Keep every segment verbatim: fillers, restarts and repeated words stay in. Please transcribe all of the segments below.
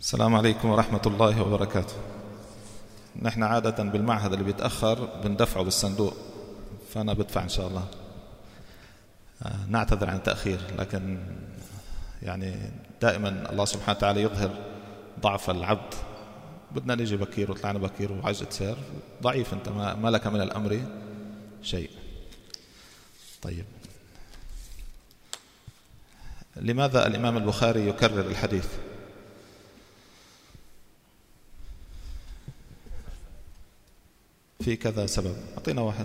السلام عليكم ورحمة الله وبركاته. نحن عادة بالمعهد اللي بيتأخر بندفعه بالصندوق، فأنا بدفع إن شاء الله. نعتذر عن التأخير، لكن يعني دائما الله سبحانه وتعالى يظهر ضعف العبد. بدنا نيجي بكير وطلعنا بكير وعجزة سير ضعيف، أنت ما لك من الأمر شيء. طيب، لماذا الإمام البخاري يكرر الحديث؟ في كذا سبب، أعطينا واحد.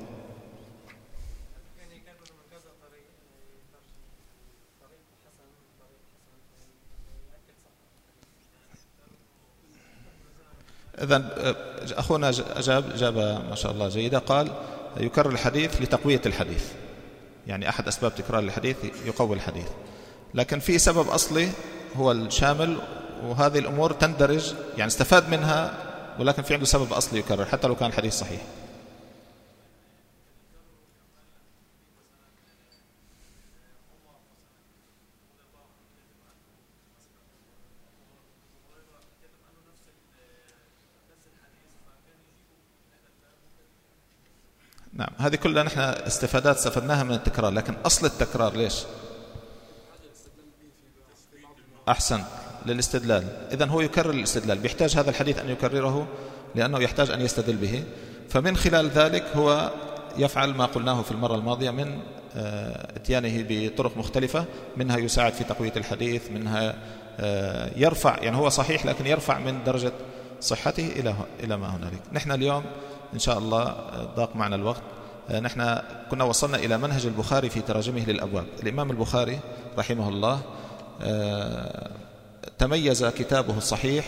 إذن أخونا أجاب إجابة ما شاء الله جيدة، قال يكرر الحديث لتقوية الحديث، يعني أحد أسباب تكرار الحديث يقوي الحديث. لكن في سبب أصلي هو الشامل، وهذه الأمور تندرج يعني استفاد منها، ولكن في عنده سبب أصلي يكرر حتى لو كان الحديث صحيح. نعم، هذه كلها نحن استفادات استفدناها من التكرار، لكن أصل التكرار ليش؟ أحسن، للاستدلال. إذن هو يكرر الاستدلال، بيحتاج هذا الحديث أن يكرره لأنه يحتاج أن يستدل به، فمن خلال ذلك هو يفعل ما قلناه في المرة الماضية من اتيانه بطرق مختلفة، منها يساعد في تقوية الحديث، منها يرفع، يعني هو صحيح لكن يرفع من درجة صحته إلى إلى ما هنالك. نحن اليوم إن شاء الله ضاق معنا الوقت، نحن كنا وصلنا إلى منهج البخاري في تراجمه للأبواب. الإمام البخاري رحمه الله تميز كتابه الصحيح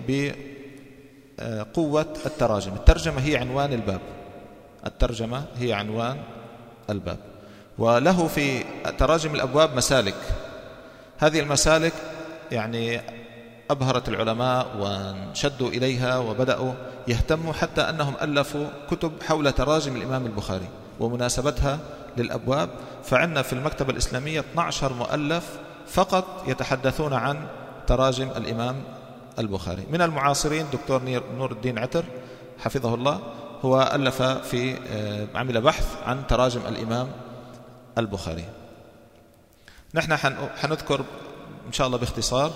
بقوة التراجم. الترجمة هي عنوان الباب، الترجمة هي عنوان الباب، وله في تراجم الأبواب مسالك. هذه المسالك يعني أبهرت العلماء وانشدوا إليها وبدأوا يهتموا، حتى أنهم ألفوا كتب حول تراجم الإمام البخاري ومناسبتها للأبواب. فعندنا في المكتبة الإسلامية اثني عشر مؤلف فقط يتحدثون عن تراجم الإمام البخاري. من المعاصرين دكتور نور الدين عتر حفظه الله، هو ألف في عمل بحث عن تراجم الإمام البخاري. نحن حنذكر إن شاء الله باختصار.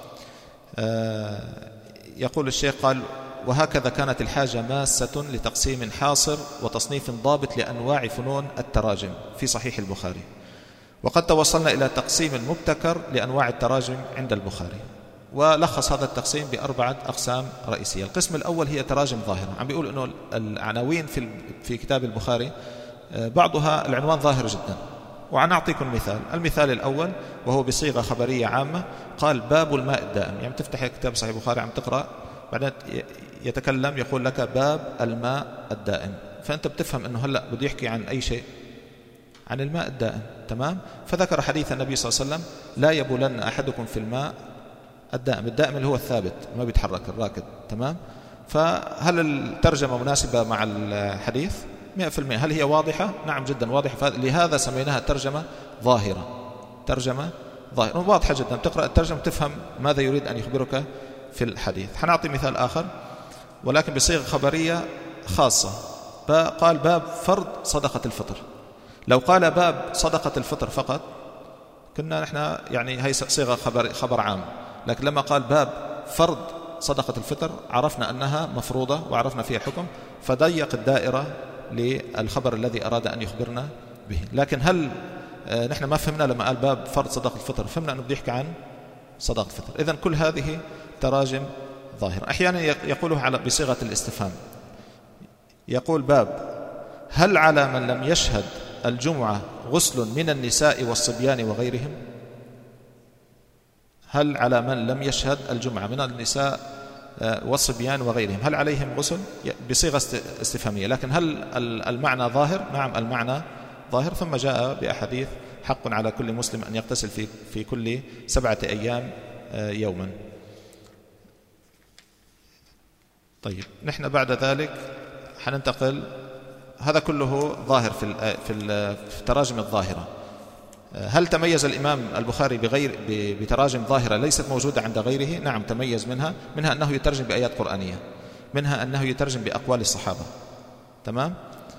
يقول الشيخ قال: وهكذا كانت الحاجة ماسة لتقسيم حاصر وتصنيف ضابط لأنواع فنون التراجم في صحيح البخاري، وقد توصلنا إلى تقسيم مبتكر لأنواع التراجم عند البخاري، ولخص هذا التقسيم بأربعة أقسام رئيسية. القسم الأول هي تراجم ظاهرة. عم بيقول أنه العناوين في في كتاب البخاري بعضها العنوان ظاهر جدا، وأنا أعطيكم مثال. المثال الأول وهو بصيغة خبرية عامة، قال: باب الماء الدائم. يعني تفتح كتاب صحيح البخاري عم تقرأ، بعدين يتكلم يقول لك باب الماء الدائم، فأنت بتفهم أنه هلأ بده يحكي عن أي شيء، عن الماء الدائم. تمام؟ فذكر حديث النبي صلى الله عليه وسلم: لا يبولن أحدكم في الماء الدائم. الدائم اللي هو الثابت ما بيتحرك، الراكد. تمام؟ فهل الترجمة مناسبة مع الحديث؟ مئة في المئة. هل هي واضحة؟ نعم جدا واضحة، لهذا سميناها ترجمة ظاهرة. ترجمة ظاهرة واضحة جدا، تقرأ الترجمة تفهم ماذا يريد أن يخبرك في الحديث. حنعطي مثال آخر ولكن بصيغة خبرية خاصة. قال: باب فرض صدقة الفطر. لو قال باب صدقة الفطر فقط كنا نحن يعني هي صيغة خبر, خبر عام، لكن لما قال باب فرض صدقة الفطر عرفنا أنها مفروضة وعرفنا فيها الحكم، فضيق الدائرة للخبر الذي أراد أن يخبرنا به. لكن هل نحن ما فهمنا لما قال باب فرض صدقة الفطر؟ فهمنا أنه بده يحكي عن صدقة الفطر. إذن كل هذه تراجم ظاهرة. أحيانا يقوله على بصيغة الاستفهام، يقول: باب هل على من لم يشهد الجمعة غسل من النساء والصبيان وغيرهم؟ هل على من لم يشهد الجمعة من النساء والصبيان وغيرهم هل عليهم غسل؟ بصيغة استفهامية. لكن هل المعنى ظاهر؟ نعم المعنى ظاهر. ثم جاء بأحاديث: حق على كل مسلم أن يغتسل في في كل سبعة أيام يوما. طيب، نحن بعد ذلك حننتقل، هذا كله ظاهر في في التراجم الظاهرة. هل تميز الإمام البخاري بغير بتراجم ظاهرة ليست موجودة عند غيره؟ نعم تميز، منها منها أنه يترجم بآيات قرآنية، منها أنه يترجم بأقوال الصحابة، تمام،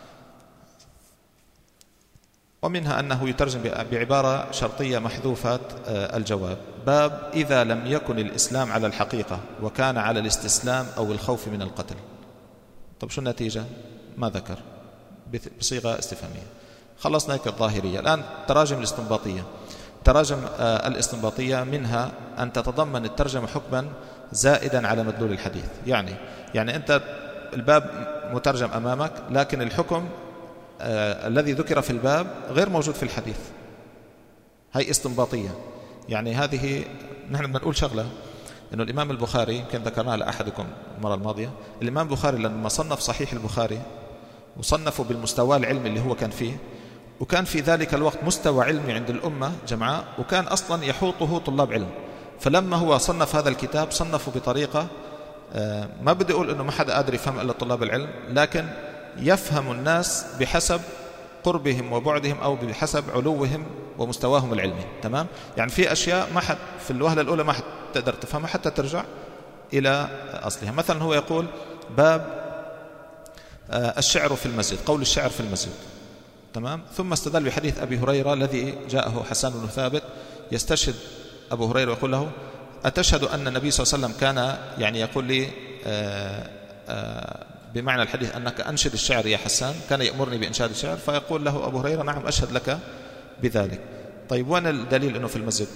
ومنها أنه يترجم بعبارة شرطية محذوفة الجواب. باب إذا لم يكن الإسلام على الحقيقة وكان على الاستسلام أو الخوف من القتل. طب شو النتيجة؟ ما ذكر، بصيغة استفهامية. خلصنا هيك الظاهرية. الآن تراجم الاستنباطية. تراجم الاستنباطية منها أن تتضمن الترجمة حكما زائدا على مدلول الحديث. يعني يعني أنت الباب مترجم أمامك، لكن الحكم آه الذي ذكر في الباب غير موجود في الحديث. هي استنباطية. يعني هذه نحن بدنا نقول شغلة، إنه الإمام البخاري يمكن ذكرناها لأحدكم المرة الماضية، الإمام البخاري لما صنف صحيح البخاري وصنفه بالمستوى العلمي اللي هو كان فيه، وكان في ذلك الوقت مستوى علمي عند الأمة جمعاء، وكان أصلا يحوطه طلاب علم. فلما هو صنف هذا الكتاب صنفه بطريقة آه ما بدي أقول إنه ما حدا قادر يفهم إلا طلاب العلم، لكن يفهم الناس بحسب قربهم وبعدهم أو بحسب علوهم ومستواهم العلمي، تمام؟ يعني في أشياء ما حد في الوهلة الأولى ما حد تقدر تفهمها حتى ترجع إلى أصلها. مثلا هو يقول باب الشعر في المسجد، قول الشعر في المسجد، تمام؟ ثم استدل بحديث أبي هريرة الذي جاءه حسان بن ثابت يستشهد أبو هريرة ويقول له أتشهد أن النبي صلى الله عليه وسلم كان يعني يقول لي آآ آآ بمعنى الحديث أنك أنشد الشعر يا حسان، كان يأمرني بإنشاد الشعر. فيقول له أبو هريرة نعم أشهد لك بذلك. طيب وين الدليل أنه في المسجد؟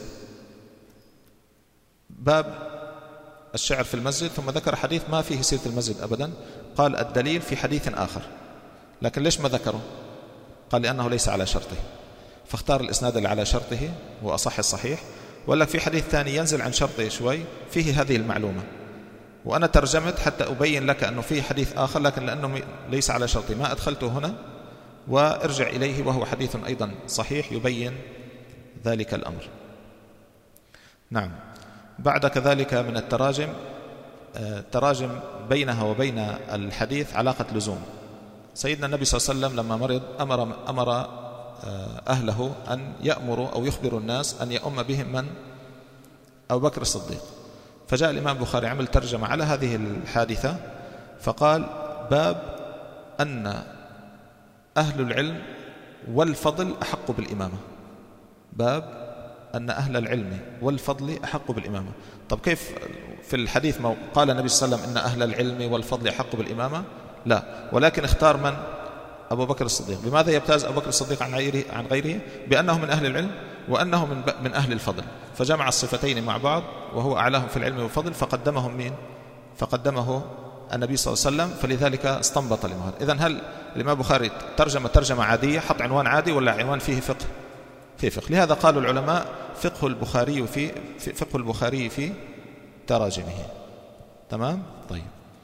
باب الشعر في المسجد، ثم ذكر حديث ما فيه سيرة المسجد أبدا، قال الدليل في حديث آخر. لكن ليش ما ذكره؟ قال لأنه ليس على شرطه، فاختار الإسناد اللي على شرطه وأصح الصحيح. ولا في حديث ثاني ينزل عن شرطه شوي فيه هذه المعلومة، وأنا ترجمت حتى أبين لك أنه فيه حديث آخر، لكن لأنه ليس على شرطي ما أدخلته هنا، وارجع إليه وهو حديث أيضا صحيح يبين ذلك الأمر. نعم. بعد كذلك من التراجم تراجم بينها وبين الحديث علاقة لزوم. سيدنا النبي صلى الله عليه وسلم لما مرض أمر, أمر أهله أن يأمروا أو يخبروا الناس أن يؤم بهم من؟ أبو بكر الصديق. فجاء الإمام البخاري عمل ترجمة على هذه الحادثة فقال باب أن أهل العلم والفضل أحق بالإمامة. باب أن أهل العلم والفضل أحق بالإمامة. طب كيف في الحديث قال النبي صلى الله عليه وسلم إن أهل العلم والفضل أحق بالإمامة؟ لا، ولكن اختار من؟ أبو بكر الصديق. بماذا يمتاز أبو بكر الصديق عن غيره؟ عن غيره بأنه من أهل العلم وأنه من من أهل الفضل، فجمع الصفتين مع بعض وهو أعلاهم في العلم والفضل، فقدمهم مين؟ فقدمه النبي صلى الله عليه وسلم. فلذلك استنبط الإمام. إذن هل الإمام البخاري ترجم ترجمة عادية حط عنوان عادي ولا عنوان فيه فقه؟ فيه فقه. لهذا قالوا العلماء فقه البخاري في فقه البخاري في تراجمه. تمام؟ طيب.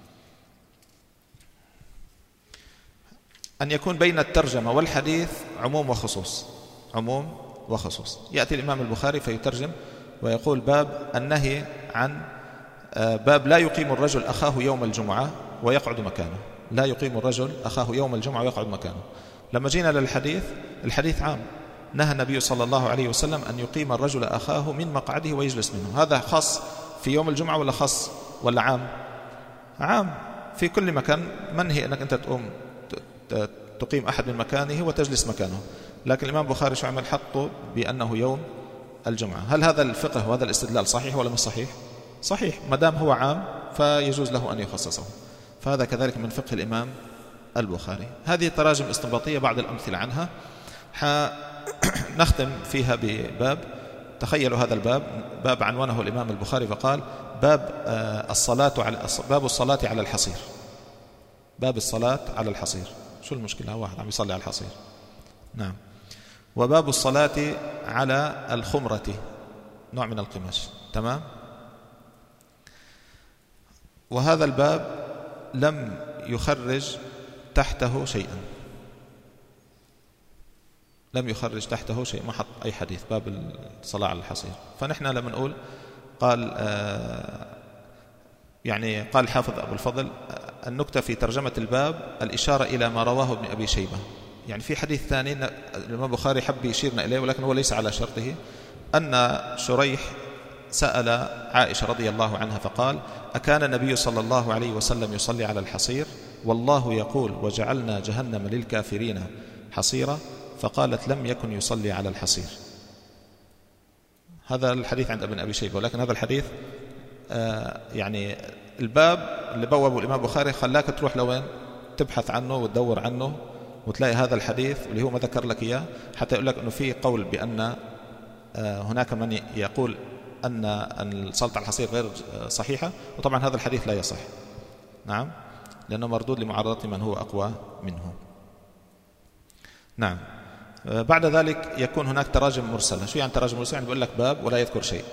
أن يكون بين الترجمة والحديث عموم وخصوص، عموم وخصوص. يأتي الإمام البخاري فيترجم ويقول باب النهي عن باب لا يقيم الرجل أخاه يوم الجمعة ويقعد مكانه. لا يقيم الرجل أخاه يوم الجمعة ويقعد مكانه. لما جينا للحديث، الحديث عام، نهى النبي صلى الله عليه وسلم أن يقيم الرجل أخاه من مقعده ويجلس منه. هذا خاص في يوم الجمعة ولا خاص ولا عام؟ عام في كل مكان. منهي أنك أنت تقوم تقيم أحد من مكانه وتجلس مكانه. لكن الإمام البخاري شو عمل؟ حطه بأنه يوم الجمعة. هل هذا الفقه وهذا الاستدلال صحيح ولا مش صحيح؟ صحيح، ما دام هو عام فيجوز له أن يخصصه. فهذا كذلك من فقه الإمام البخاري. هذه تراجم استنباطية بعض الأمثلة عنها نختم فيها بباب. تخيلوا هذا الباب، باب عنوانه الإمام البخاري فقال باب الصلاة على باب الصلاة على الحصير. باب الصلاة على الحصير. شو المشكلة؟ واحد عم يصلي على الحصير. نعم. وباب الصلاة على الخمرة، نوع من القماش. تمام. وهذا الباب لم يخرج تحته شيئا، لم يخرج تحته شيء، ما حط أي حديث. باب الصلاة على الحصير. فنحن لما نقول قال آه يعني قال الحافظ أبو الفضل النكتة في ترجمة الباب الإشارة إلى ما رواه ابن أبي شيبة. يعني في حديث ثاني الإمام البخاري حب يشيرنا إليه ولكن هو ليس على شرطه، أن شريح سأل عائشة رضي الله عنها فقال: أكان النبي صلى الله عليه وسلم يصلي على الحصير؟ والله يقول: وجعلنا جهنم للكافرين حصيرا. فقالت: لم يكن يصلي على الحصير. هذا الحديث عند ابن أبي شيبة، ولكن هذا الحديث آه يعني الباب اللي بوابه الإمام البخاري خلاك تروح لوين تبحث عنه وتدور عنه وتلاقي هذا الحديث اللي هو ما ذكر لك إياه، حتى يقول لك أنه في قول بأن آه هناك من يقول أن الصلاة على الحصير غير صحيحة، وطبعا هذا الحديث لا يصح، نعم، لأنه مردود لمعارضة من هو أقوى منه. نعم. بعد ذلك يكون هناك تراجم مرسلة. شو يعني تراجم مرسلة؟ يعني بيقول لك باب ولا يذكر شيء،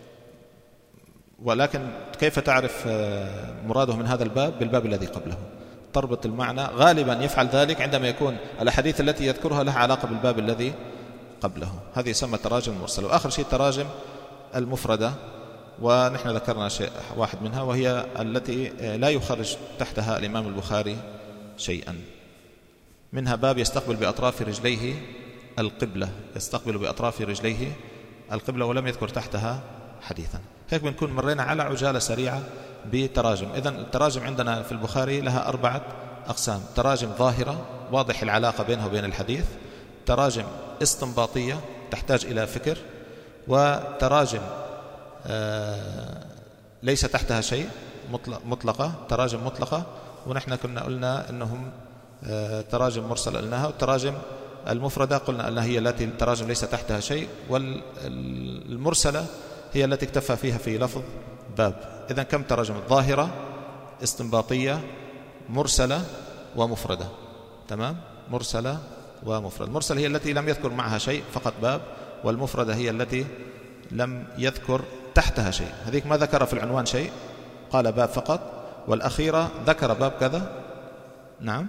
ولكن كيف تعرف مراده من هذا الباب؟ بالباب الذي قبله، تربط المعنى. غالبا يفعل ذلك عندما يكون الأحاديث التي يذكرها لها علاقة بالباب الذي قبله، هذه يسمى تراجم مرسلة. وآخر شيء تراجم المفردة، ونحن ذكرنا شيء واحد منها، وهي التي لا يخرج تحتها الإمام البخاري شيئا. منها باب يستقبل بأطراف رجليه القبلة، يستقبل بأطراف رجليه القبلة، ولم يذكر تحتها حديثا. هيك بنكون مرينا على عجالة سريعة بتراجم. إذن التراجم عندنا في البخاري لها أربعة أقسام: تراجم ظاهرة واضح العلاقة بينها وبين الحديث، تراجم استنباطية تحتاج إلى فكر، وتراجم آه ليس تحتها شيء مطلقة، تراجم مطلقة، ونحن كنا قلنا أنهم آه تراجم مرسل قلناها، والتراجم المفردة قلنا أنها هي التي التراجم ليس تحتها شيء، والمرسلة هي التي اكتفى فيها في لفظ باب. إذن كم تراجم؟ ظاهرة، استنباطية، مرسلة، ومفردة. تمام؟ مرسلة ومفرد. المرسلة هي التي لم يذكر معها شيء فقط باب، والمفردة هي التي لم يذكر تحتها شيء، هذيك ما ذكر في العنوان شيء، قال باب فقط، والأخيرة ذكر باب كذا. نعم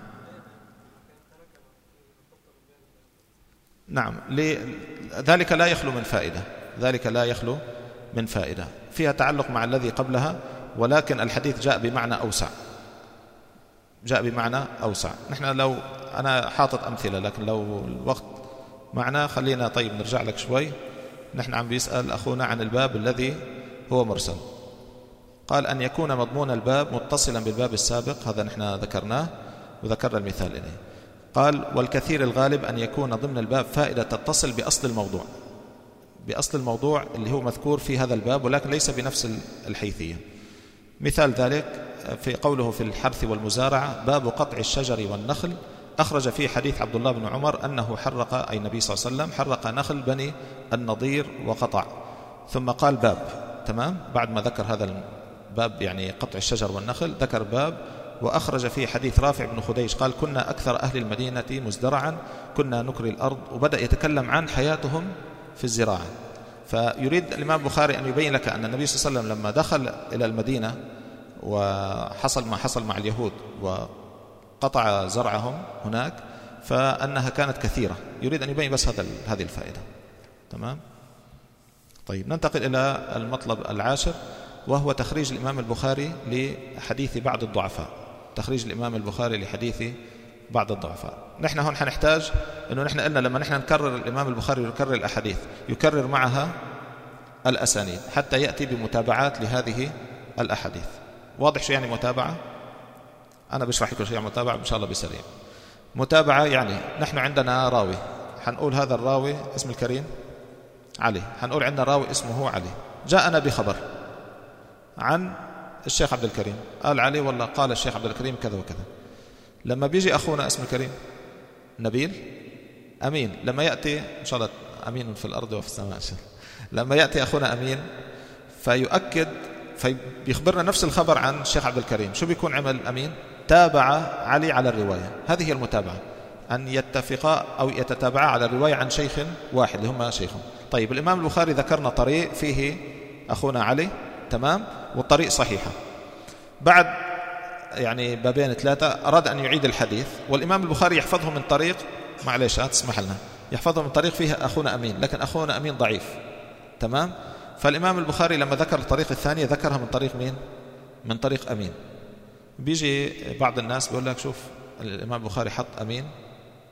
نعم ذلك لا يخلو من فائدة، ذلك لا يخلو من فائدة، فيها تعلق مع الذي قبلها، ولكن الحديث جاء بمعنى أوسع، جاء بمعنى أوسع. نحن لو أنا حاطط أمثلة، لكن لو الوقت معنا خلينا طيب نرجع لك شوي. نحن عم بيسأل أخونا عن الباب الذي هو مرسل، قال أن يكون مضمون الباب متصلا بالباب السابق، هذا نحن ذكرناه وذكرنا المثال إليه. قال: والكثير الغالب أن يكون ضمن الباب فائدة تتصل بأصل الموضوع، بأصل الموضوع اللي هو مذكور في هذا الباب، ولكن ليس بنفس الحيثية. مثال ذلك في قوله في الحرث والمزارعة: باب قطع الشجر والنخل، أخرج فيه حديث عبد الله بن عمر أنه حرق، أي النبي صلى الله عليه وسلم حرق نخل بني النضير وقطع، ثم قال باب. تمام؟ بعد ما ذكر هذا الباب يعني قطع الشجر والنخل ذكر باب. وأخرج فيه حديث رافع بن خديج قال: كنا أكثر أهل المدينة مزدرعا، كنا نكري الأرض، وبدأ يتكلم عن حياتهم في الزراعة. فيريد الإمام البخاري أن يبين لك أن النبي صلى الله عليه وسلم لما دخل إلى المدينة وحصل ما حصل مع اليهود وقطع زرعهم هناك، فأنها كانت كثيرة، يريد أن يبين بس هذا هذه الفائدة. تمام؟ طيب، ننتقل إلى المطلب العاشر، وهو تخريج الإمام البخاري لحديث بعض الضعفاء. تخريج الإمام البخاري لحديث بعض الضعفاء. نحن هون حنحتاج أنه نحن قلنا لما نحن نكرر الإمام البخاري يكرر الأحاديث يكرر معها الأسانيد حتى يأتي بمتابعات لهذه الأحاديث. واضح شو يعني متابعة؟ أنا بشرح لكم شو يعني متابعة إن شاء الله بسريع. متابعة يعني نحن عندنا راوي، حنقول هذا الراوي اسم الكريم علي، حنقول عندنا راوي اسمه علي، جاءنا بخبر عن الشيخ عبد الكريم، قال علي والله قال الشيخ عبد الكريم كذا وكذا. لما بيجي أخونا اسم الكريم نبيل أمين، لما يأتي إن شاء الله أمين في الأرض وفي السماء، لما يأتي أخونا أمين فيؤكد فبيخبرنا نفس الخبر عن الشيخ عبد الكريم، شو بيكون عمل أمين؟ تابع علي على الرواية. هذه هي المتابعة، أن يتفقا أو يتتابعا على الرواية عن شيخ واحد اللي هم شيخهم. طيب، الإمام البخاري ذكرنا طريق فيه أخونا علي، تمام، والطريق صحيحة. بعد يعني بابين ثلاثة أراد أن يعيد الحديث، والإمام البخاري يحفظه من طريق، معليش تسمح لنا، يحفظه من طريق فيها أخونا أمين، لكن أخونا أمين ضعيف. تمام؟ فالإمام البخاري لما ذكر الطريق الثانية ذكرها من طريق مين؟ من طريق أمين. بيجي بعض الناس بيقول لك شوف الإمام البخاري حط أمين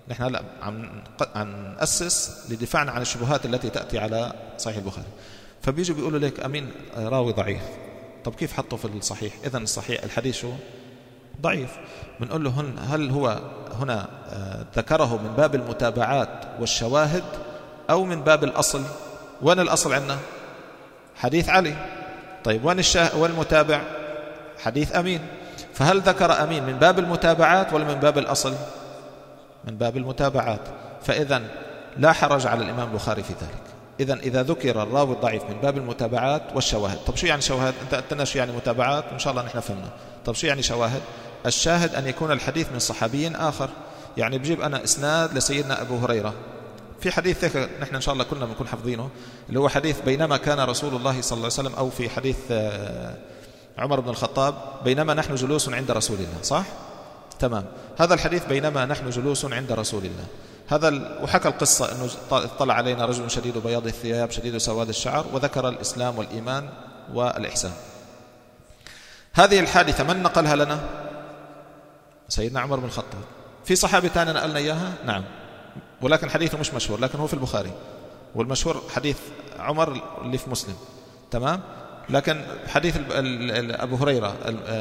نحن هلا عم عم نأسس لدفاعنا عن الشبهات التي تأتي على صحيح البخاري. فبيجوا بيقولوا لك أمين راوي ضعيف، طب كيف حطه في الصحيح؟ إذن الصحيح الحديث شو؟ ضعيف. بنقول له هل هو هنا ذكره من باب المتابعات والشواهد أو من باب الأصل؟ وين الأصل عندنا؟ حديث علي. طيب وين الشاه والمتابع؟ حديث أمين. فهل ذكر أمين من باب المتابعات ولا من باب الأصل؟ من باب المتابعات. فإذن لا حرج على الإمام البخاري في ذلك. إذن إذا ذكر الراوي الضعيف من باب المتابعات والشواهد. طب شو يعني شواهد؟ أنت أتنا شو يعني متابعات؟ إن شاء الله نحن فهمنا. طب شو يعني شواهد؟ الشاهد أن يكون الحديث من صحابي آخر. يعني بجيب أنا إسناد لسيدنا أبو هريرة في حديث ذكر نحن إن شاء الله كلنا بنكون حافظينه، اللي هو حديث بينما كان رسول الله صلى الله عليه وسلم، أو في حديث عمر بن الخطاب بينما نحن جلوس عند رسول الله، صح؟ تمام. هذا الحديث بينما نحن جلوس عند رسول الله، هذا وحكى القصة أنه اطلع علينا رجل شديد بياض الثياب شديد سواد الشعر، وذكر الإسلام والإيمان والإحسان. هذه الحادثة من نقلها لنا؟ سيدنا عمر بن الخطاب. في صحابي ثاني نقلنا إياها؟ نعم، ولكن حديثه مش مشهور، لكن هو في البخاري، والمشهور حديث عمر اللي في مسلم. تمام. لكن حديث أبو هريرة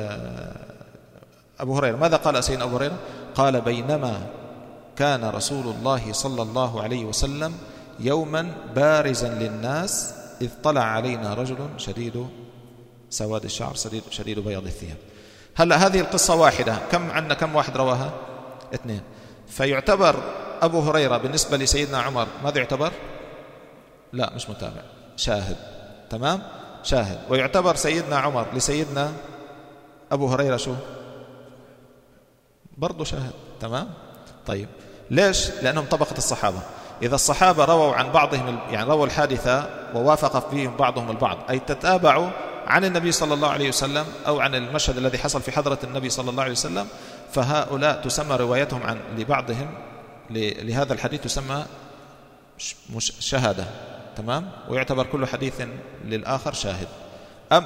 أبو هريرة ماذا قال سيدنا أبو هريرة؟ قال بينما كان رسول الله صلى الله عليه وسلم يوما بارزا للناس إذ طلع علينا رجل شديد سواد الشعر شديد, شديد بياض الثياب. هلأ هذه القصة واحدة، كم عندنا كم واحد رواها؟ اثنين. فيعتبر أبو هريرة بالنسبة لسيدنا عمر ماذا يعتبر؟ لا مش متابع، شاهد. تمام، شاهد. ويعتبر سيدنا عمر لسيدنا أبو هريرة شو؟ برضو شاهد. تمام. طيب ليش؟ لأنهم طبقة الصحابة. إذا الصحابة رووا عن بعضهم، يعني رووا الحادثة ووافق فيهم بعضهم البعض، أي تتابعوا عن النبي صلى الله عليه وسلم أو عن المشهد الذي حصل في حضرة النبي صلى الله عليه وسلم، فهؤلاء تسمى روايتهم عن لبعضهم لهذا الحديث تسمى شهادة. تمام. ويعتبر كل حديث للآخر شاهد. أم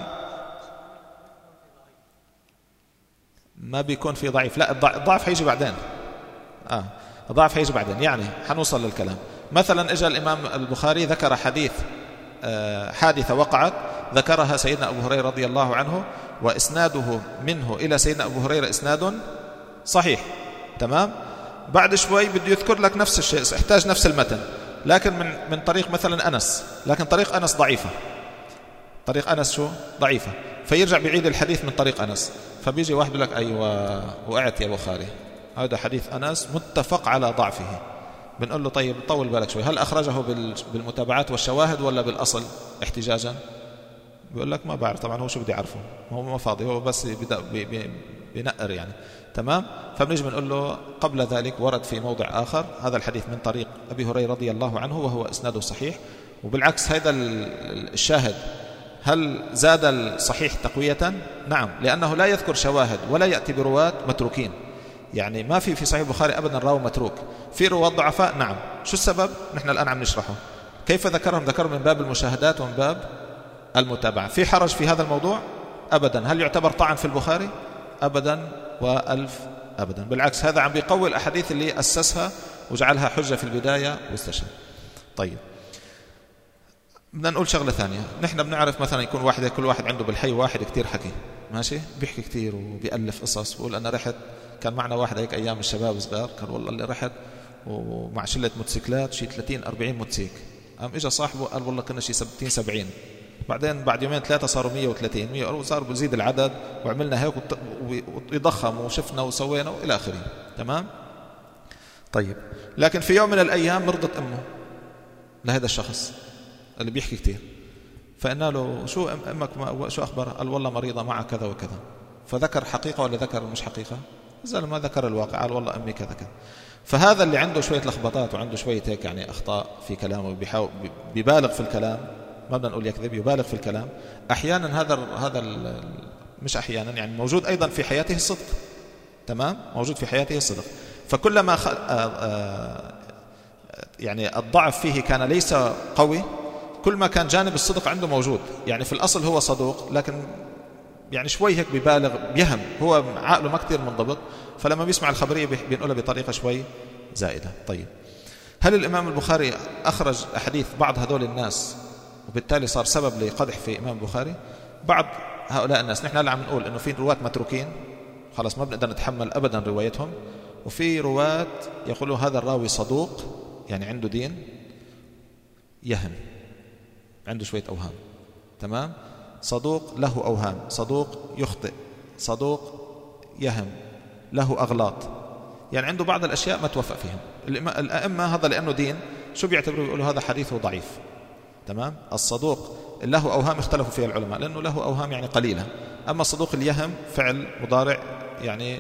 ما بيكون في ضعيف؟ لا، الضعف هيجي بعدين. آه الضعف هيجي بعدين، يعني حنوصل للكلام. مثلا اجى الإمام البخاري ذكر حديث آه حادثة وقعت، ذكرها سيدنا أبو هريرة رضي الله عنه، وإسناده منه إلى سيدنا أبو هريرة إسناد صحيح. تمام. بعد شوي بده يذكر لك نفس الشيء، احتاج نفس المتن، لكن من من طريق مثلا أنس، لكن طريق أنس ضعيفة، طريق أنس شو؟ ضعيفة. فيرجع بعيد الحديث من طريق أنس، فبيجي واحد يقول لك أيوة وقعت يا بخاري، هذا حديث أنس متفق على ضعفه. بنقول له طيب طول بالك شوي، هل أخرجه بالمتابعات والشواهد ولا بالأصل احتجاجا؟ بيقول لك ما بعرف، طبعا هو شو بدي يعرفه، هو ما فاضي، هو بس بينقر يعني. تمام. فبنيجي بنقول له قبل ذلك ورد في موضع آخر هذا الحديث من طريق أبي هريرة رضي الله عنه وهو إسناده صحيح. وبالعكس هذا الشاهد هل زاد الصحيح تقوية؟ نعم، لأنه لا يذكر شواهد ولا يأتي برواة متروكين. يعني ما في في صحيح البخاري أبدا راوي متروك، في رواة ضعفاء. نعم. شو السبب؟ نحن الآن عم نشرحه. كيف ذكرهم؟ ذكرهم من باب المشاهدات ومن باب المتابعة. في حرج في هذا الموضوع؟ أبدا. هل يعتبر طعن في البخاري؟ أبدا وألف أبدا. بالعكس هذا عم بيقوي الأحاديث اللي أسسها وجعلها حجة في البداية واستشهد. طيب بدنا نقول شغلة ثانية. نحن بنعرف مثلا يكون واحد، كل واحد عنده بالحي واحد كتير حكي، ماشي، بيحكي كتير وبيألف قصص، بقول أنا رحت، كان معنا واحد هيك أيام الشباب صغار، كان والله اللي رحت ومع شلة موتوسيكلات شي ثلاثين أربعين موتوسيك. قام إجا صاحبه قال والله كنا شي ستين سبعين، بعدين بعد يومين ثلاثة صاروا مية وثلاثين مية، صار بزيد العدد وعملنا هيك ويضخم وشفنا وسوينا وإلى آخره. تمام. طيب لكن في يوم من الأيام مرضت أمه لهذا الشخص اللي بيحكي كتير، فقلنا له شو أمك شو أخبارها؟ قال والله مريضة مع كذا وكذا. فذكر حقيقة ولا ذكر مش حقيقة؟ زال ما ذكر الواقع، قال والله أمي كذا كذا. فهذا اللي عنده شوية لخبطات وعنده شوية هيك يعني أخطاء في كلامه، بيحاول بيبالغ في الكلام، ما بدنا نقول يكذب، يبالغ في الكلام أحيانا. هذا هذا مش أحيانا، يعني موجود أيضا في حياته الصدق. تمام، موجود في حياته الصدق. فكلما خ... يعني الضعف فيه كان ليس قوي، كل ما كان جانب الصدق عنده موجود. يعني في الأصل هو صدوق، لكن يعني شوي هيك بيبالغ، بيهم، هو عقله ما كتير منضبط، فلما بيسمع الخبرية بينقلها بطريقة شوي زائدة. طيب، هل الإمام البخاري أخرج أحاديث بعض هذول الناس وبالتالي صار سبب لقدح في إمام البخاري؟ بعض هؤلاء الناس نحن هلا عم نقول إنه في رواة متروكين خلاص ما بنقدر نتحمل أبدا روايتهم، وفي رواة يقولوا هذا الراوي صدوق يعني عنده دين، يهم عنده شوية أوهام، تمام، صدوق له أوهام، صدوق يخطئ، صدوق يهم، له أغلاط، يعني عنده بعض الأشياء ما توفق فيهم. الأئمة هذا لأنه دين شو بيعتبروا؟ يقولوا هذا حديثه ضعيف، تمام. الصدوق له أوهام اختلفوا فيها العلماء لأنه له أوهام يعني قليلة، أما الصدوق اليهم فعل مضارع يعني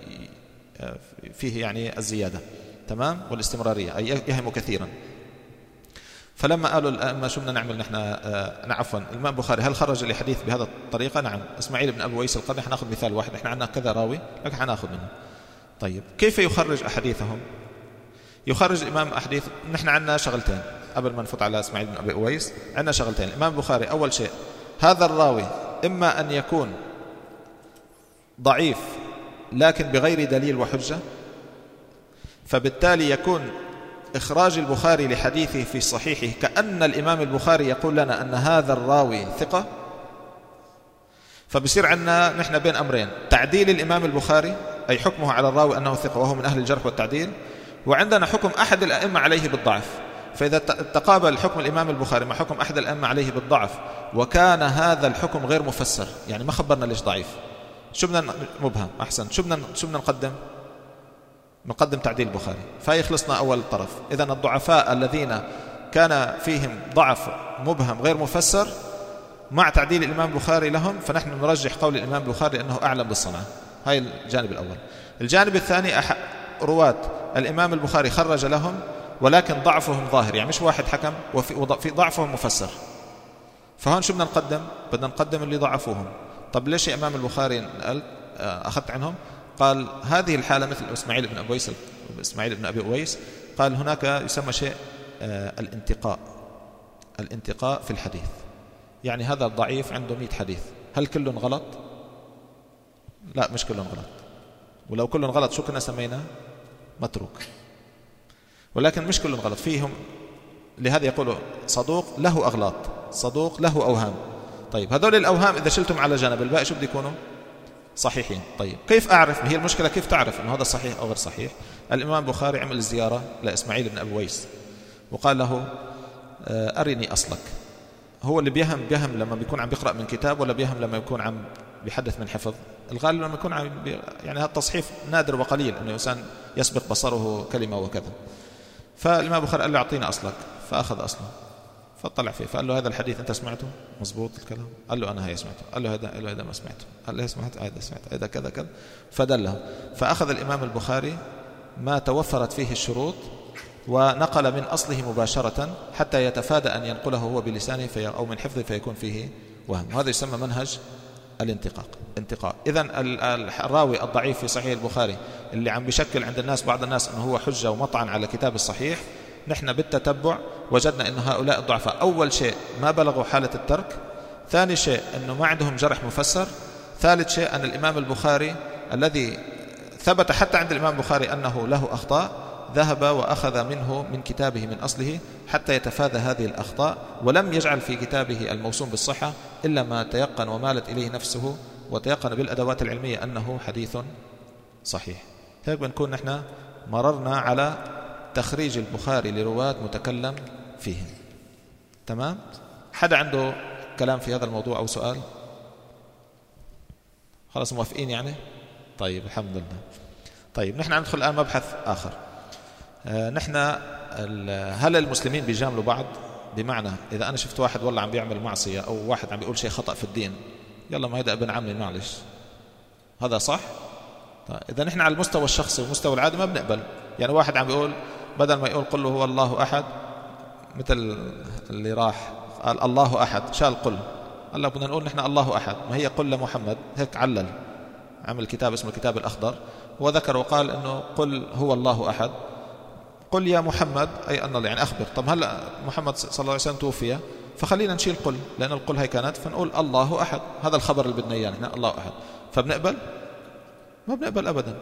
فيه يعني الزيادة، تمام، والاستمرارية أي يهم كثيرا. فلما قالوا الأئمة شو بدنا نعمل نحن آه عفوا الإمام البخاري هل خرج الحديث بهذا الطريقة؟ نعم. إسماعيل بن أبي أويس القرني حناخذ مثال واحد، نحن عندنا كذا راوي لكن حناخذ منه. طيب كيف يخرج أحاديثهم؟ يخرج الإمام أحاديث، نحن عندنا شغلتين قبل ما نفوت على إسماعيل بن أبي أويس، عندنا شغلتين. الإمام البخاري أول شيء هذا الراوي إما أن يكون ضعيف لكن بغير دليل وحجة، فبالتالي يكون إخراج البخاري لحديثه في صحيحه كأن الإمام البخاري يقول لنا أن هذا الراوي ثقة، فبصير عندنا نحن بين أمرين: تعديل الإمام البخاري أي حكمه على الراوي أنه ثقة وهو من أهل الجرح والتعديل، وعندنا حكم أحد الأئمة عليه بالضعف. فإذا تقابل حكم الإمام البخاري مع حكم أحد الأئمة عليه بالضعف وكان هذا الحكم غير مفسر، يعني ما خبرنا ليش ضعيف، شو بدنا مبهم أحسن شو بدنا شو بدنا نقدم؟ نقدم تعديل البخاري، فهي خلصنا أول طرف. إذن الضعفاء الذين كان فيهم ضعف مبهم غير مفسر مع تعديل الإمام البخاري لهم، فنحن نرجح قول الإمام البخاري أنه أعلم بالصنعة. هاي الجانب الأول. الجانب الثاني رواة الإمام البخاري خرج لهم ولكن ضعفهم ظاهر، يعني مش واحد حكم وفي ضعفهم مفسر، فهون شو بدنا نقدم؟ بدنا نقدم اللي ضعفوهم. طب ليش يا إمام البخاري أخذت عنهم؟ قال هذه الحالة مثل إسماعيل بن أبي أويس إسماعيل بن أبي أويس قال هناك يسمى شيء آه الانتقاء الانتقاء في الحديث، يعني هذا الضعيف عنده مئة حديث، هل كلهم غلط؟ لا مش كلهم غلط، ولو كلهم غلط شو كنا سمينا؟ متروك، ولكن مش كلهم غلط فيهم، لهذا يقولوا صدوق له أغلاط، صدوق له أوهام. طيب هذول الأوهام إذا شلتم على جانب الباقي شو بده يكونوا؟ صحيحين. طيب كيف أعرف؟ هي المشكلة كيف تعرف أنه هذا صحيح أو غير صحيح؟ الإمام البخاري عمل زيارة لإسماعيل بن أبي أويس وقال له أرني أصلك. هو اللي بيهم بيهم لما بيكون عم بيقرأ من كتاب ولا بيهم لما يكون عم بيحدث من حفظ؟ الغالب لما يكون عم بي... يعني هذا التصحيف نادر وقليل أنه إنسان يسبق بصره كلمة وكذا. فالإمام البخاري قال له أعطينا أصلك، فأخذ أصله فطلع فيه، فقال له هذا الحديث أنت سمعته؟ مزبوط الكلام؟ قال له أنا هي سمعته. قال له هذا قال له هذا ما سمعته. قال له سمعت هذا سمعت هذا كذا كذا، فدله. فأخذ الإمام البخاري ما توفرت فيه الشروط ونقل من أصله مباشرة حتى يتفادى أن ينقله هو بلسانه في أو من حفظه فيكون فيه وهم. وهذا يسمى منهج الانتقاء. انتقاء. إذن الراوي الضعيف في صحيح البخاري اللي عم بيشكل عند الناس بعض الناس أنه هو حجة ومطعن على كتاب الصحيح، نحن بالتتبع وجدنا أن هؤلاء الضعفاء أول شيء ما بلغوا حالة الترك، ثاني شيء أنه ما عندهم جرح مفسر، ثالث شيء أن الإمام البخاري الذي ثبت حتى عند الإمام البخاري أنه له أخطاء ذهب وأخذ منه من كتابه من أصله حتى يتفادى هذه الأخطاء، ولم يجعل في كتابه الموسوم بالصحة إلا ما تيقن ومالت إليه نفسه وتيقن بالأدوات العلمية أنه حديث صحيح. هيك بنكون نحن مررنا على تخريج البخاري لرواة متكلم فيهم. تمام؟ حدا عنده كلام في هذا الموضوع أو سؤال؟ خلاص موافقين يعني؟ طيب الحمد لله. طيب نحن ندخل الآن مبحث آخر. آه نحن هل المسلمين بيجاملوا بعض؟ بمعنى إذا أنا شفت واحد والله عم بيعمل معصية أو واحد عم بيقول شيء خطأ في الدين، يلا ما هيدا ابن عمي معلش، هذا صح؟ طيب إذا نحن على المستوى الشخصي والمستوى العادي ما بنقبل. يعني واحد عم بيقول بدل ما يقول قل هو الله أحد، مثل اللي راح قال الله أحد شال قل، قال لك بدنا نقول نحن الله أحد، ما هي قل لمحمد، هيك علل، عمل كتاب اسمه الكتاب الأخضر وذكر وقال إنه قل هو الله أحد، قل يا محمد أي أن الله يعني أخبر. طب هلأ محمد صلى الله عليه وسلم توفي، فخلينا نشيل قل لأن القل هي كانت، فنقول الله أحد، هذا الخبر اللي بدنا إياه نحن الله أحد. فبنقبل؟ ما بنقبل أبدا.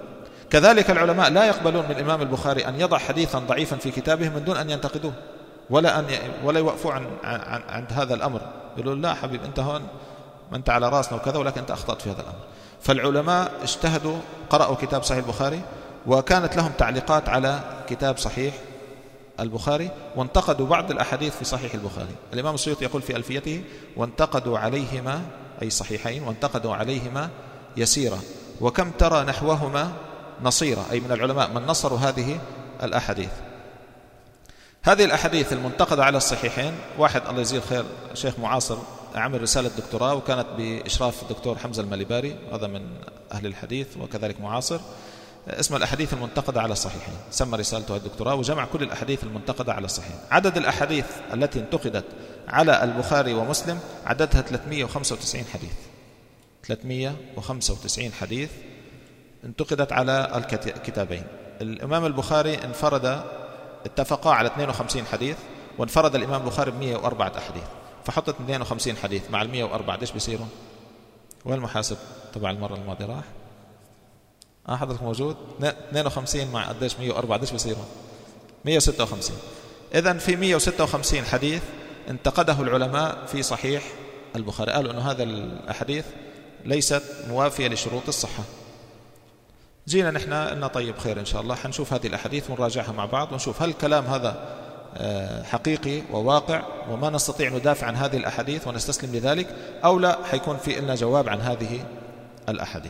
كذلك العلماء لا يقبلون من الإمام البخاري أن يضع حديثا ضعيفا في كتابه من دون أن ينتقدوه ولا أن ي... ولا يوقفوا عن... عن... عند هذا الأمر، يقولوا لا حبيب أنت هون ما أنت على رأسنا وكذا، ولكن أنت أخطأت في هذا الأمر. فالعلماء اجتهدوا، قرأوا كتاب صحيح البخاري وكانت لهم تعليقات على كتاب صحيح البخاري، وانتقدوا بعض الأحاديث في صحيح البخاري. الإمام السيوطي يقول في ألفيته: وانتقدوا عليهما، أي صحيحين، وانتقدوا عليهما يسيرا، وكم ترى نحوهما نصيرا، أي من العلماء من نصروا هذه الأحاديث. هذه الأحاديث المنتقدة على الصحيحين، واحد الله يجزيه الخير شيخ معاصر عمل رسالة دكتوراه وكانت بإشراف الدكتور حمزة المليباري، هذا من أهل الحديث وكذلك معاصر، اسمها الأحاديث المنتقدة على الصحيحين، سمى رسالته الدكتوراه وجمع كل الأحاديث المنتقدة على الصحيحين. عدد الأحاديث التي انتقدت على البخاري ومسلم عددها ثلاثمئة وخمسة وتسعين حديث، ثلاثمئة وخمسة وتسعين حديث انتقدت على الكتابين. الإمام البخاري انفرد، اتفقا على اثنين وخمسين حديث، وانفرد الإمام البخاري بمئة وأربعة أحاديث، فحطت اثنين وخمسين حديث مع المئة وأربعة ايش بيصيروا؟ والمحاسب تبع المرة الماضية راح؟ اه حضرتك موجود؟ اثنين وخمسين مع قديش مئة وأربعة ايش بيصيروا؟ مئة وستة وخمسين. إذن في مئة وستة وخمسين حديث انتقده العلماء في صحيح البخاري، قالوا أنه هذا الأحاديث ليست موافية لشروط الصحة. جينا نحن قلنا طيب خير إن شاء الله حنشوف هذه الأحاديث ونراجعها مع بعض ونشوف هل الكلام هذا حقيقي وواقع وما نستطيع ندافع عن هذه الأحاديث ونستسلم لذلك، أو لا حيكون في لنا جواب عن هذه الأحاديث.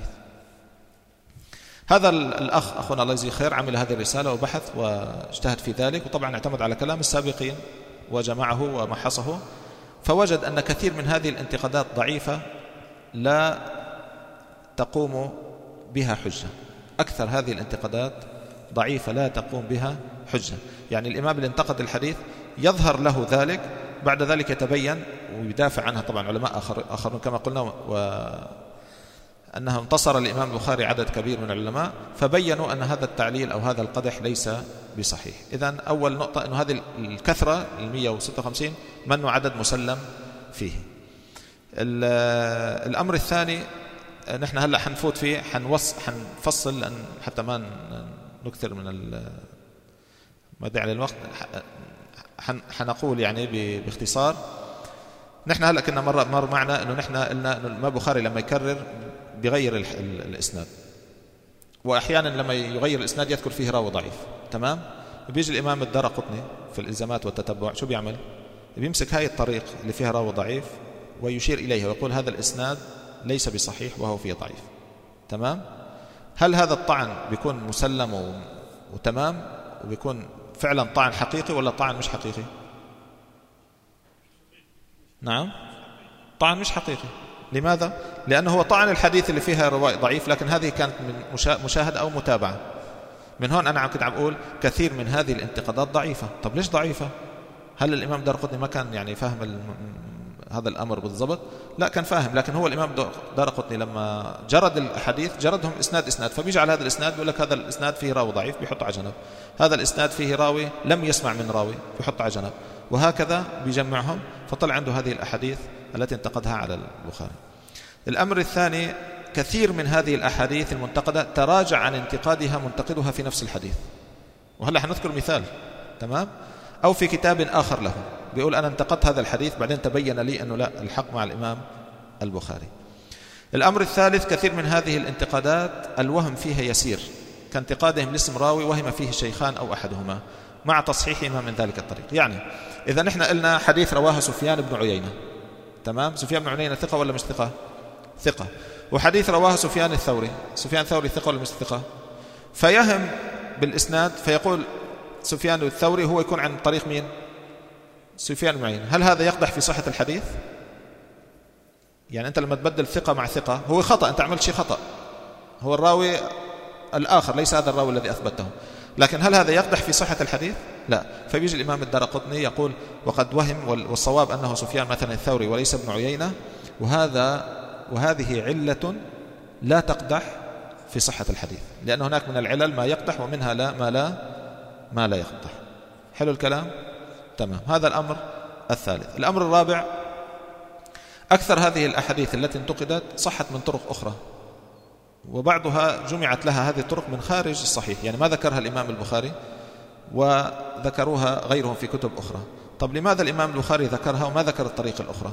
هذا الأخ أخونا الله يجزيه خير عمل هذه الرسالة وبحث واجتهد في ذلك، وطبعا اعتمد على كلام السابقين وجمعه ومحصه، فوجد أن كثير من هذه الانتقادات ضعيفة لا تقوم بها حجة. أكثر هذه الانتقادات ضعيفة لا تقوم بها حجة. يعني الإمام اللي انتقد الحديث يظهر له ذلك، بعد ذلك يتبين ويدافع عنها طبعا علماء آخر آخرون كما قلنا، وأنها انتصر الإمام البخاري عدد كبير من العلماء فبينوا أن هذا التعليل أو هذا القدح ليس بصحيح. إذن أول نقطة أنه هذه الكثرة المئة وستة وخمسين منه عدد مسلم فيه. الأمر الثاني نحن هلأ حنفوت فيه، حنوص حنفصل لأن حتى ما نكثر من ما داعي للوقت، حنقول يعني باختصار. نحن هلأ كنا مرة مر معنا أنه نحن قلنا أنه الإمام البخاري لما يكرر بيغير الإسناد، وأحيانا لما يغير الإسناد يذكر فيه راوي ضعيف. تمام؟ بيجي الإمام الدارقطني في الإلزامات والتتبع شو بيعمل؟ بيمسك هاي الطريق اللي فيها راوي ضعيف ويشير إليها ويقول هذا الإسناد ليس بصحيح وهو فيه ضعيف. تمام؟ هل هذا الطعن بيكون مسلم وتمام وبيكون فعلا طعن حقيقي ولا طعن مش حقيقي؟ نعم، طعن مش حقيقي. لماذا؟ لأنه هو طعن الحديث اللي فيها رواية ضعيف، لكن هذه كانت من مشاهدة أو متابعة. من هون أنا كنت عم أقول كثير من هذه الانتقادات ضعيفة. طب ليش ضعيفة؟ هل الإمام دارقطني ما كان يعني فاهم الم... هذا الأمر بالضبط؟ لا كان فاهم، لكن هو الإمام دارقطني لما جرد الحديث جردهم إسناد إسناد، فبيجي على هذا الإسناد بيقول لك هذا الإسناد فيه راوي ضعيف بيحط على جنب، هذا الإسناد فيه راوي لم يسمع من راوي بيحط على جنب، وهكذا بيجمعهم، فطلع عنده هذه الأحاديث التي انتقدها على البخاري. الأمر الثاني كثير من هذه الأحاديث المنتقدة تراجع عن انتقادها منتقدها في نفس الحديث، وهلا حنذكر مثال. تمام؟ أو في كتاب آخر له بيقول أنا انتقدت هذا الحديث بعدين تبين لي أنه لا الحق مع الإمام البخاري. الأمر الثالث كثير من هذه الانتقادات الوهم فيها يسير، كانتقادهم لاسم راوي وهم فيه الشيخان أو أحدهما مع تصحيحهما من ذلك الطريق. يعني إذا نحن قلنا حديث رواه سفيان بن عيينة، تمام؟ سفيان بن عيينة ثقة ولا مش ثقة؟ ثقة. وحديث رواه سفيان الثوري، سفيان الثوري ثقة ولا مش ثقة؟ فيهم بالإسناد فيقول سفيان الثوري هو يكون عن طريق مين؟ سفيان بن عيينة. هل هذا يقدح في صحة الحديث؟ يعني أنت لما تبدل ثقة مع ثقة هو خطأ، أنت عملت شيء خطأ، هو الراوي الآخر ليس هذا الراوي الذي أثبته، لكن هل هذا يقدح في صحة الحديث؟ لا. فبيجي الإمام الدارقطني يقول وقد وهم، والصواب أنه سفيان مثلا الثوري وليس ابن عيينة، وهذا وهذه علة لا تقدح في صحة الحديث، لأن هناك من العلل ما يقدح ومنها لا ما لا ما لا يقدح. حلو الكلام؟ تمام. هذا الأمر الثالث. الأمر الرابع أكثر هذه الأحاديث التي انتقدت صحت من طرق أخرى، وبعضها جمعت لها هذه الطرق من خارج الصحيح، يعني ما ذكرها الإمام البخاري وذكروها غيرهم في كتب أخرى. طب لماذا الإمام البخاري ذكرها وما ذكر الطريق الأخرى؟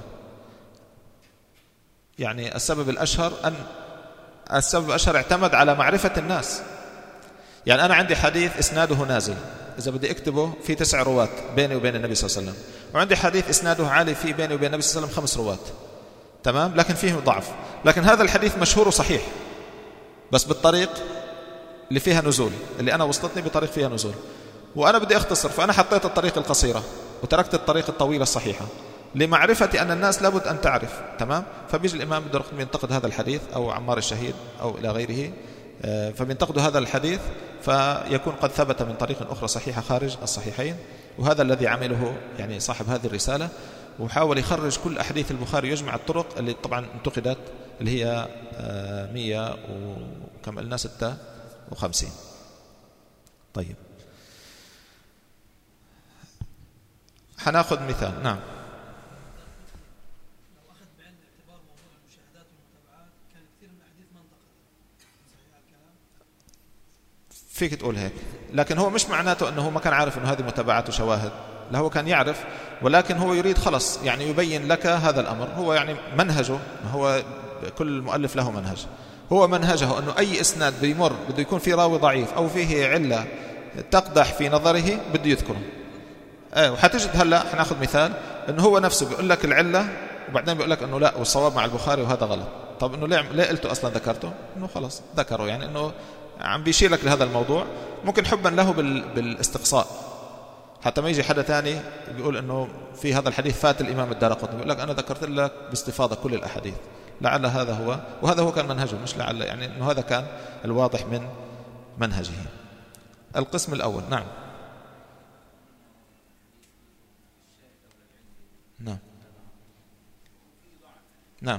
يعني السبب الأشهر أن السبب الأشهر اعتمد على معرفة الناس. يعني أنا عندي حديث إسناده نازل، إذا بدي أكتبه في تسع رواة بيني وبين النبي صلى الله عليه وسلم، وعندي حديث إسناده عالي في بيني وبين النبي صلى الله عليه وسلم خمس رواة، تمام، لكن فيه ضعف، لكن هذا الحديث مشهور وصحيح بس بالطريق اللي فيها نزول، اللي أنا وصلتني بطريق فيها نزول، وأنا بدي أختصر، فأنا حطيت الطريق القصيرة وتركت الطريق الطويلة الصحيحة لمعرفة أن الناس لابد أن تعرف، تمام. فبيجي الإمام الدارقطني ينتقد هذا الحديث أو عمار الشهيد أو إلى غيره، فبينتقدوا هذا الحديث فيكون قد ثبت من طريق أخرى صحيحة خارج الصحيحين. وهذا الذي عمله يعني صاحب هذه الرسالة، وحاول يخرج كل أحاديث البخاري يجمع الطرق اللي طبعا انتقدت، اللي هي مية وكم قلنا ستة وخمسين. طيب حناخذ مثال. نعم. فيك تقول هيك، لكن هو مش معناته أنه ما كان عارف أنه هذه متابعات وشواهد، لا هو كان يعرف، ولكن هو يريد خلص يعني يبين لك هذا الأمر. هو يعني منهجه، هو كل مؤلف له منهج، هو منهجه أنه أي إسناد بيمر بده يكون فيه راوي ضعيف أو فيه علة تقدح في نظره بده يذكره. آه وحتجد هلا حناخذ مثال أنه هو نفسه بيقول لك العلة وبعدين بيقول لك أنه لا والصواب مع البخاري وهذا غلط. طب أنه ليه ليه قلته أصلا ذكرته؟ أنه خلاص ذكره، يعني أنه عم بيشير لك لهذا الموضوع، ممكن حبا له بالاستقصاء، حتى ما يجي حدا ثاني بيقول انه في هذا الحديث فات الامام الدارقطني، بيقول لك انا ذكرت لك باستفاضه كل الاحاديث، لعل هذا هو، وهذا هو كان منهجه، مش لعل، يعني انه هذا كان الواضح من منهجه. القسم الاول. نعم. نعم. نعم.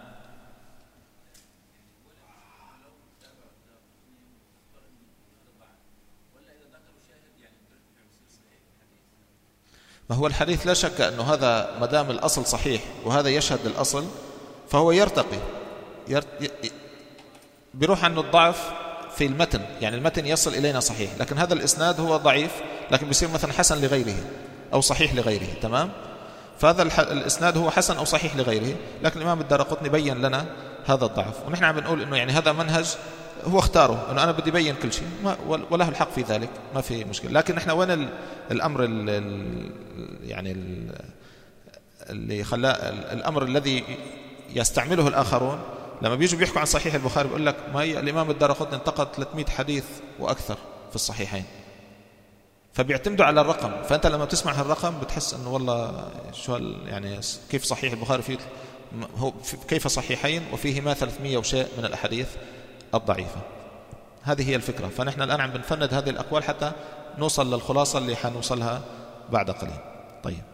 ما هو الحديث لا شك أنه هذا مدام الأصل صحيح وهذا يشهد للأصل فهو يرتقي، يرت... بيروح عنه الضعف في المتن، يعني المتن يصل إلينا صحيح، لكن هذا الإسناد هو ضعيف لكن بيصير مثلا حسن لغيره أو صحيح لغيره، تمام. فهذا الح... الإسناد هو حسن أو صحيح لغيره، لكن الإمام الدارقطني بين لنا هذا الضعف، ونحن عم بنقول إنه يعني هذا منهج هو اختاره، انه انا بدي ابين كل شيء ما وله الحق في ذلك، ما في مشكله. لكن احنا وين الامر ال ال يعني ال اللي خلاه الامر الذي يستعمله الاخرون لما بيجوا بيحكوا عن صحيح البخاري بيقول لك ما هي الامام الدارقطني انتقد ثلاثمئة حديث واكثر في الصحيحين، فبيعتمدوا على الرقم. فانت لما بتسمع هالرقم بتحس انه والله شو يعني كيف صحيح البخاري فيه هو كيف صحيحين وفيهما ثلاثمئة وشيء من الاحاديث الضعيفة. هذه هي الفكرة. فنحن الآن عم بنفند هذه الأقوال حتى نوصل للخلاصة اللي حنوصلها بعد قليل. طيب